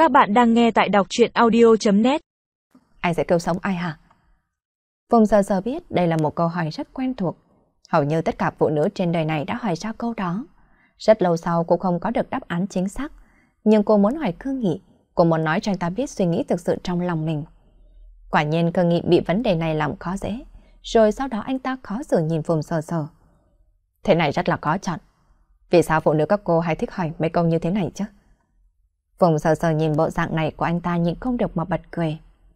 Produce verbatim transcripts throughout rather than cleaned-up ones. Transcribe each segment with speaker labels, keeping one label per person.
Speaker 1: Các bạn đang nghe tại đọc truyện audio chấm net.
Speaker 2: Anh sẽ cứu sống ai hả? Vùng giờ giờ biết đây là một câu hỏi rất quen thuộc. Hầu như tất cả phụ nữ trên đời này đã hỏi ra câu đó. Rất lâu sau cô không có được đáp án chính xác. Nhưng cô muốn hỏi Khương Nghị. Cô muốn nói cho anh ta biết suy nghĩ thực sự trong lòng mình. Quả nhiên Khương Nghị bị vấn đề này làm khó dễ. Rồi sau đó anh ta khó xử nhìn Vùng giờ giờ. Thế này rất là khó chọn. Vì sao phụ nữ các cô hay thích hỏi mấy câu như thế này chứ? Vùng sờ sờ nhìn bộ dạng này của anh ta nhịn không được mà bật cười.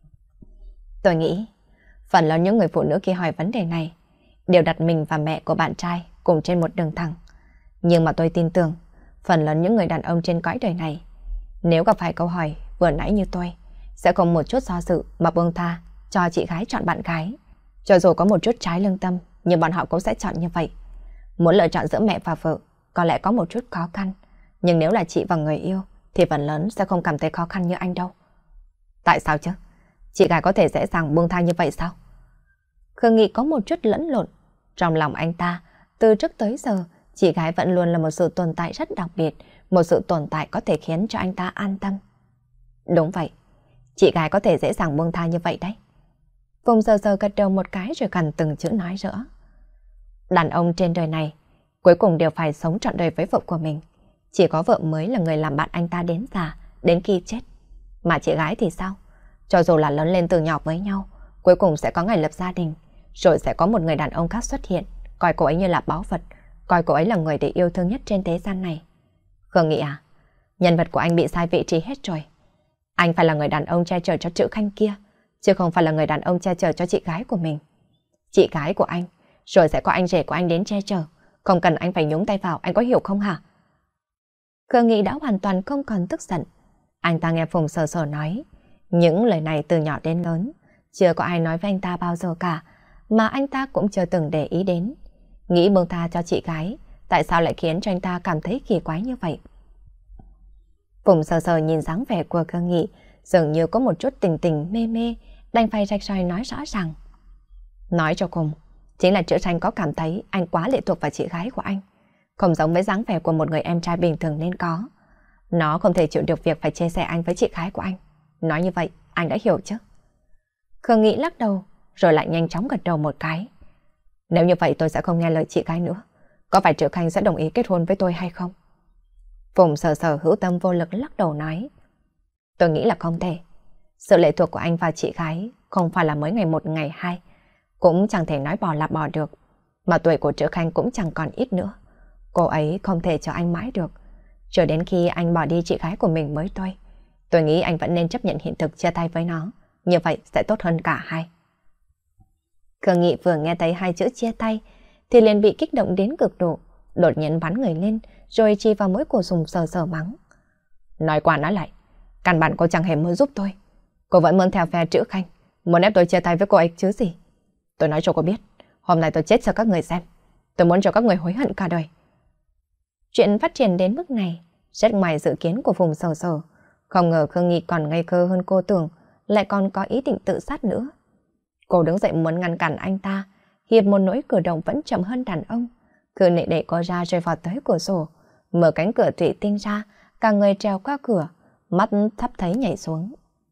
Speaker 2: Tôi nghĩ, phần lớn những người phụ nữ khi hỏi vấn đề này đều đặt mình và mẹ của bạn trai cùng trên một đường thẳng. Nhưng mà tôi tin tưởng, phần lớn những người đàn ông trên cõi đời này, nếu gặp phải câu hỏi vừa nãy như tôi, sẽ không một chút do dự mà buông tha cho chị gái chọn bạn gái. Cho dù có một chút trái lương tâm, nhưng bọn họ cũng sẽ chọn như vậy. Muốn lựa chọn giữa mẹ và vợ, có lẽ có một chút khó khăn. Nhưng nếu là chị và người yêu, thì phần lớn sẽ không cảm thấy khó khăn như anh đâu. Tại sao chứ? Chị gái có thể dễ dàng buông tha như vậy sao? Khương Nghị có một chút lẫn lộn. Trong lòng anh ta, từ trước tới giờ, chị gái vẫn luôn là một sự tồn tại rất đặc biệt, một sự tồn tại có thể khiến cho anh ta an tâm. Đúng vậy, chị gái có thể dễ dàng buông tha như vậy đấy. Vùng giờ giờ gật đầu một cái rồi gần từng chữ nói rõ. Đàn ông trên đời này, cuối cùng đều phải sống trọn đời với vợ của mình. Chỉ có vợ mới là người làm bạn anh ta đến già, đến khi chết. Mà chị gái thì sao? Cho dù là lớn lên từ nhỏ với nhau, cuối cùng sẽ có ngày lập gia đình, rồi sẽ có một người đàn ông khác xuất hiện, coi cô ấy như là báu vật, coi cô ấy là người để yêu thương nhất trên thế gian này. Khương Nghị à, nhân vật của anh bị sai vị trí hết rồi. Anh phải là người đàn ông che chở cho Trữ Khanh kia, chứ không phải là người đàn ông che chở cho chị gái của mình. Chị gái của anh, rồi sẽ có anh rể của anh đến che chở, không cần anh phải nhúng tay vào, anh có hiểu không hả? Khương Nghị đã hoàn toàn không còn tức giận. Anh ta nghe Phùng Sờ Sờ nói những lời này từ nhỏ đến lớn, chưa có ai nói với anh ta bao giờ cả, mà anh ta cũng chưa từng để ý đến. Nghĩ buông tha cho chị gái, tại sao lại khiến cho anh ta cảm thấy kỳ quái như vậy? Phùng Sờ Sờ nhìn dáng vẻ của Khương Nghị, dường như có một chút tình tình mê mê, đành phải rạch ròi nói rõ ràng. Nói cho cùng, chính là Trữ Khanh có cảm thấy anh quá lệ thuộc vào chị gái của anh, không giống với dáng vẻ của một người em trai bình thường nên có. Nó không thể chịu được việc phải chia sẻ anh với chị gái của anh. Nói như vậy, anh đã hiểu chứ? Khương Nghị lắc đầu, rồi lại nhanh chóng gật đầu một cái. Nếu như vậy tôi sẽ không nghe lời chị gái nữa. Có phải Trữ Khanh sẽ đồng ý kết hôn với tôi hay không? Phùng Sờ Sờ hữu tâm vô lực lắc đầu nói. Tôi nghĩ là không thể. Sự lệ thuộc của anh vào chị gái không phải là mới ngày một ngày hai, cũng chẳng thể nói bỏ là bỏ được. Mà tuổi của Trữ Khanh cũng chẳng còn ít nữa. Cô ấy không thể cho anh mãi được. Chờ đến khi anh bỏ đi chị gái của mình mới thôi. Tôi nghĩ anh vẫn nên chấp nhận hiện thực chia tay với nó. Như vậy sẽ tốt hơn cả hai. Khương Nghị vừa nghe thấy hai chữ chia tay thì liền bị kích động đến cực độ. Đột nhiên bắn người lên rồi chỉ vào mũi của Phùng Sờ Sờ mắng. Nói qua nói lại, căn bản cô chẳng hề muốn giúp tôi. Cô vẫn muốn theo phe Trữ Khanh, muốn ép tôi chia tay với cô ấy chứ gì. Tôi nói cho cô biết, hôm nay tôi chết cho các người xem. Tôi muốn cho các người hối hận cả đời. Chuyện phát triển đến mức này rất ngoài dự kiến của Phùng Sờ Sờ. Không ngờ Khương Nghị còn ngây thơ hơn cô tưởng, lại còn có ý định tự sát nữa. Cô đứng dậy muốn ngăn cản anh ta, hiệp một nỗi cử động vẫn chậm hơn đàn ông. Cứ nệ đẩy cô ra rồi vào tới cửa sổ, mở cánh cửa thủy tinh ra, cả người trèo qua cửa, mắt thấp thấy nhảy xuống.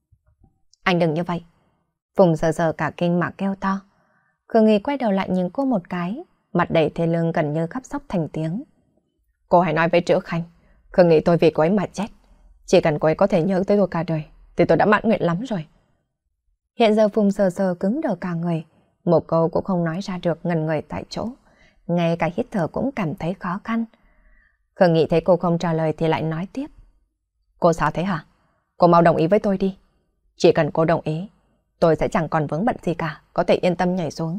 Speaker 2: Anh đừng như vậy. Phùng Sờ Sờ cả kinh mà kêu to. Khương Nghị quay đầu lại nhìn cô một cái, mặt đầy thê lương gần như khóc sóc thành tiếng. Cô hãy nói với Trữ Khanh, Khương Nghị tôi vì cô ấy mà chết. Chỉ cần cô ấy có thể nhớ tới tôi cả đời, thì tôi đã mãn nguyện lắm rồi. Hiện giờ Phùng Sờ Sờ cứng đờ cả người, một câu cũng không nói ra được, ngần người tại chỗ. Ngay cả hít thở cũng cảm thấy khó khăn. Khương Nghị thấy cô không trả lời thì lại nói tiếp. Cô sao thế hả? Cô mau đồng ý với tôi đi. Chỉ cần cô đồng ý, tôi sẽ chẳng còn vướng bận gì cả, có thể yên tâm nhảy xuống.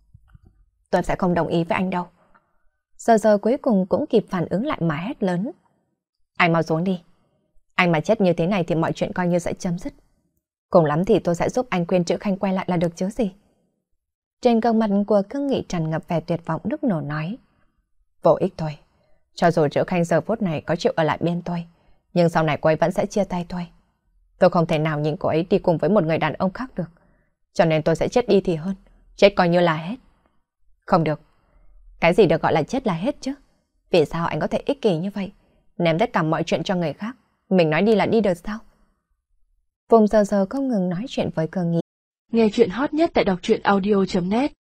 Speaker 2: Tôi sẽ không đồng ý với anh đâu. Sờ Sờ cuối cùng cũng kịp phản ứng lại mà hét lớn. Anh mau xuống đi. Anh mà chết như thế này thì mọi chuyện coi như sẽ chấm dứt. Cùng lắm thì tôi sẽ giúp anh khuyên Trữ Khanh quay lại là được chứ gì. Trên gương mặt của Khương Nghị tràn ngập vẻ tuyệt vọng nức nở nói. Vô ích thôi. Cho dù Trữ Khanh giờ phút này có chịu ở lại bên tôi, nhưng sau này cô ấy vẫn sẽ chia tay tôi. Tôi không thể nào nhìn cô ấy đi cùng với một người đàn ông khác được. Cho nên tôi sẽ chết đi thì hơn. Chết coi như là hết. Không được. Cái gì được gọi là chết là hết chứ? Vì sao anh có thể ích kỷ như vậy? Ném tất cả mọi chuyện cho người khác. Mình nói đi là đi được sao? Phùng giờ giờ không ngừng nói chuyện với Cơ Nghị.
Speaker 1: Nghe chuyện hot nhất tại đọc truyện audio chấm net.